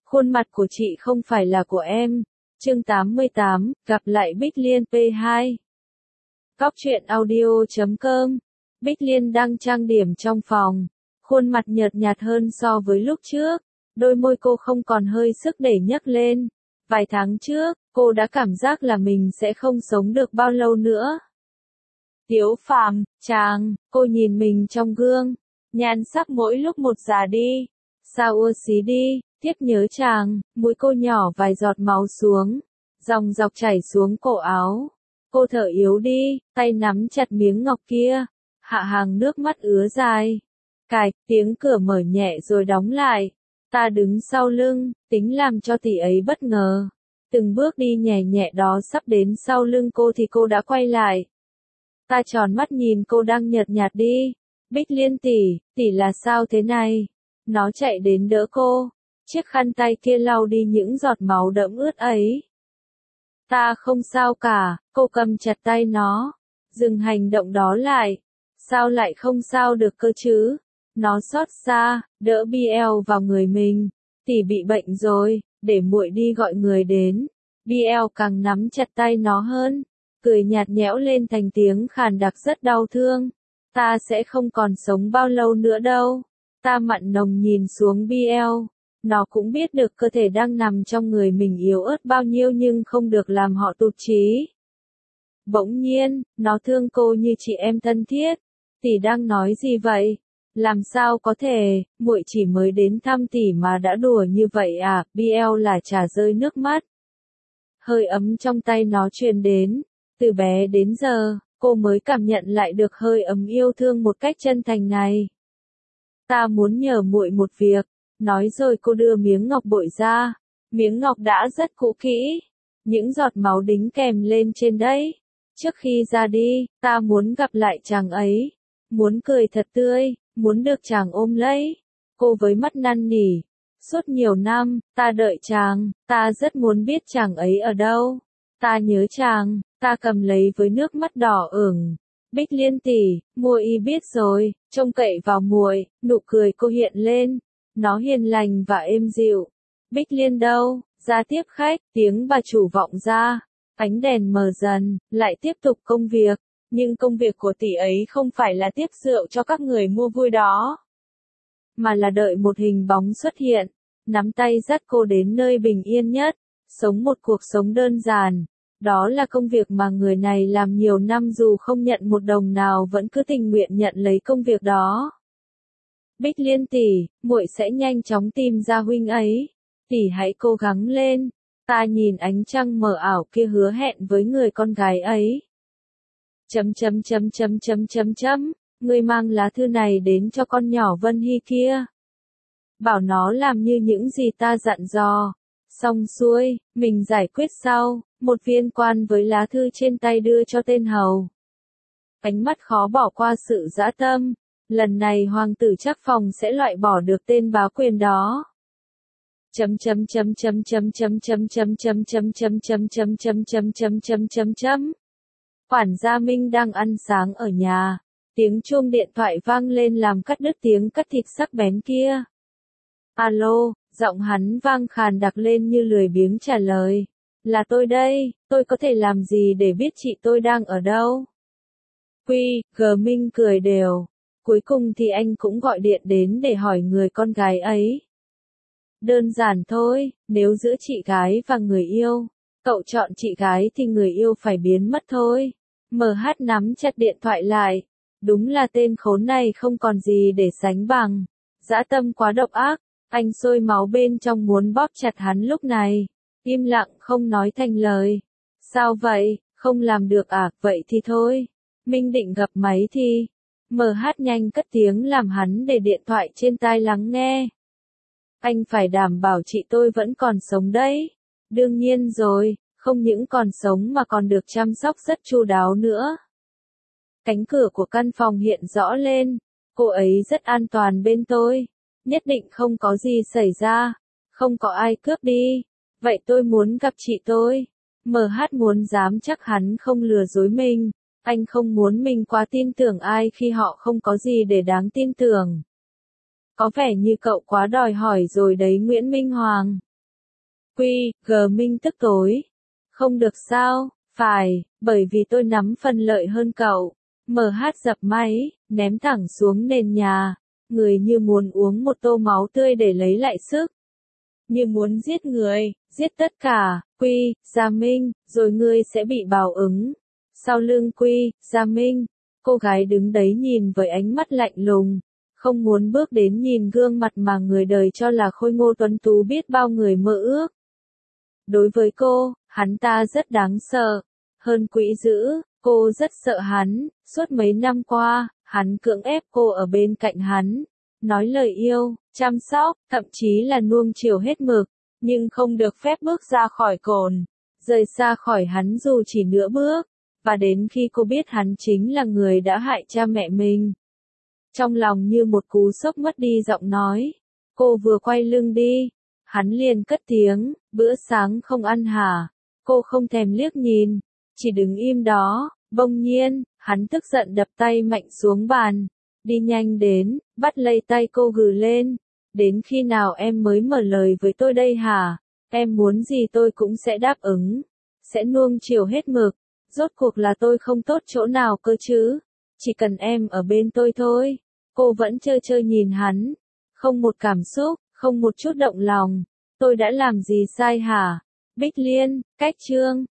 Khuôn mặt của chị không phải là của em. Chương 88, gặp lại Bích Liên P2. Cóc truyện audio.com. Bích Liên đang trang điểm trong phòng. Khuôn mặt nhợt nhạt hơn so với lúc trước. Đôi môi cô không còn hơi sức để nhấc lên. Vài tháng trước, cô đã cảm giác là mình sẽ không sống được bao lâu nữa. Tiếu Phàm, chàng, cô nhìn mình trong gương. Nhan sắc mỗi lúc một già đi. Sao ưa xí đi, tiếp nhớ chàng, mũi cô nhỏ vài giọt máu xuống. Dòng dọc chảy xuống cổ áo. Cô thở yếu đi, tay nắm chặt miếng ngọc kia. Hạ hàng nước mắt ứa dài. Cạch, tiếng cửa mở nhẹ rồi đóng lại. Ta đứng sau lưng, tính làm cho tỷ ấy bất ngờ. Từng bước đi nhẹ nhẹ đó sắp đến sau lưng cô thì cô đã quay lại. Ta tròn mắt nhìn cô đang nhợt nhạt đi. Bích Liên tỷ là sao thế này? Nó chạy đến đỡ cô. Chiếc khăn tay kia lau đi những giọt máu đẫm ướt ấy. Ta không sao cả, cô cầm chặt tay nó. Dừng hành động đó lại. Sao lại không sao được cơ chứ? Nó xót xa, đỡ BL vào người mình. Tỷ bị bệnh rồi, để muội đi gọi người đến. BL càng nắm chặt tay nó hơn. Cười nhạt nhẽo lên thành tiếng khàn đặc rất đau thương. Ta sẽ không còn sống bao lâu nữa đâu. Ta mặn nồng nhìn xuống BL. Nó cũng biết được cơ thể đang nằm trong người mình yếu ớt bao nhiêu nhưng không được làm họ tụt chí. Bỗng nhiên, nó thương cô như chị em thân thiết. Tỷ đang nói gì vậy? Làm sao có thể, muội chỉ mới đến thăm tỷ mà đã đùa như vậy à? BL là chả rơi nước mắt. Hơi ấm trong tay nó truyền đến. Từ bé đến giờ, cô mới cảm nhận lại được hơi ấm yêu thương một cách chân thành này. Ta muốn nhờ muội một việc. Nói rồi cô đưa miếng ngọc bội ra. Miếng ngọc đã rất cũ kỹ. Những giọt máu đính kèm lên trên đấy. Trước khi ra đi, ta muốn gặp lại chàng ấy. Muốn cười thật tươi, muốn được chàng ôm lấy. Cô với mắt năn nỉ. Suốt nhiều năm, ta đợi chàng, ta rất muốn biết chàng ấy ở đâu. Ta nhớ chàng, ta cầm lấy với nước mắt đỏ ửng. Bích Liên tỷ, muội y biết rồi, trông cậy vào muội, nụ cười cô hiện lên. Nó hiền lành và êm dịu. Bích Liên đâu, ra tiếp khách, tiếng bà chủ vọng ra. Ánh đèn mờ dần, lại tiếp tục công việc. Nhưng công việc của tỷ ấy không phải là tiếp rượu cho các người mua vui đó. Mà là đợi một hình bóng xuất hiện. Nắm tay dắt cô đến nơi bình yên nhất. Sống một cuộc sống đơn giản. Đó là công việc mà người này làm nhiều năm dù không nhận một đồng nào vẫn cứ tình nguyện nhận lấy công việc đó. Bích Liên tỷ, muội sẽ nhanh chóng tìm ra huynh ấy. Tỷ hãy cố gắng lên. Ta nhìn ánh trăng mờ ảo kia hứa hẹn với người con gái ấy. Ngươi mang lá thư này đến cho con nhỏ Vân Hy kia. Bảo nó làm như những gì ta dặn dò. Xong xuôi, mình giải quyết sau. Một viên quan với lá thư trên tay đưa cho tên hầu. Ánh mắt khó bỏ qua sự dã tâm. Lần này hoàng tử chắc phòng sẽ loại bỏ được tên bá quyền đó. Quản gia Minh đang ăn sáng ở nhà. Tiếng chuông điện thoại vang lên làm cắt đứt tiếng cắt thịt sắc bén kia. Alo, giọng hắn vang khàn đặc lên như lười biếng trả lời. Là tôi đây, tôi có thể làm gì để biết chị tôi đang ở đâu? Minh cười đều. Cuối cùng thì anh cũng gọi điện đến để hỏi người con gái ấy. Đơn giản thôi, nếu giữa chị gái và người yêu, cậu chọn chị gái thì người yêu phải biến mất thôi. MH nắm chặt điện thoại lại. Đúng là tên khốn này không còn gì để sánh bằng. Dã tâm quá độc ác, anh sôi máu bên trong muốn bóp chặt hắn lúc này. Im lặng không nói thành lời. Sao vậy, không làm được à, vậy thì thôi. Minh định gặp máy thì. MH nhanh cất tiếng làm hắn để điện thoại trên tai lắng nghe. Anh phải đảm bảo chị tôi vẫn còn sống đấy. Đương nhiên rồi, không những còn sống mà còn được chăm sóc rất chu đáo nữa. Cánh cửa của căn phòng hiện rõ lên. Cô ấy rất an toàn bên tôi. Nhất định không có gì xảy ra. Không có ai cướp đi. Vậy tôi muốn gặp chị tôi. MH muốn dám chắc hắn không lừa dối mình. Anh không muốn mình quá tin tưởng ai khi họ không có gì để đáng tin tưởng. Có vẻ như cậu quá đòi hỏi rồi đấy Nguyễn Minh Hoàng. Quy, G Minh tức tối. Không được sao, phải, bởi vì tôi nắm phần lợi hơn cậu. MH dập máy, ném thẳng xuống nền nhà. Người như muốn uống một tô máu tươi để lấy lại sức. Như muốn giết người, giết tất cả, Quy, Gia Minh, rồi ngươi sẽ bị báo ứng. Sau lưng Quy, Gia Minh, cô gái đứng đấy nhìn với ánh mắt lạnh lùng, không muốn bước đến nhìn gương mặt mà người đời cho là khôi ngô tuấn tú biết bao người mơ ước. Đối với cô, hắn ta rất đáng sợ. Hơn quỷ dữ, cô rất sợ hắn, suốt mấy năm qua, hắn cưỡng ép cô ở bên cạnh hắn. Nói lời yêu, chăm sóc, thậm chí là nuông chiều hết mực, nhưng không được phép bước ra khỏi cồn, rời xa khỏi hắn dù chỉ nửa bước, và đến khi cô biết hắn chính là người đã hại cha mẹ mình. Trong lòng như một cú sốc mất đi giọng nói, cô vừa quay lưng đi, hắn liền cất tiếng, bữa sáng không ăn hả? Cô không thèm liếc nhìn, chỉ đứng im đó, bỗng nhiên, hắn tức giận đập tay mạnh xuống bàn. Đi nhanh đến, bắt lấy tay cô gừ lên. Đến khi nào em mới mở lời với tôi đây hả? Em muốn gì tôi cũng sẽ đáp ứng. Sẽ nuông chiều hết mực. Rốt cuộc là tôi không tốt chỗ nào cơ chứ? Chỉ cần em ở bên tôi thôi. Cô vẫn trơ trơ nhìn hắn. Không một cảm xúc, không một chút động lòng. Tôi đã làm gì sai hả? Bích Liên, cách chương.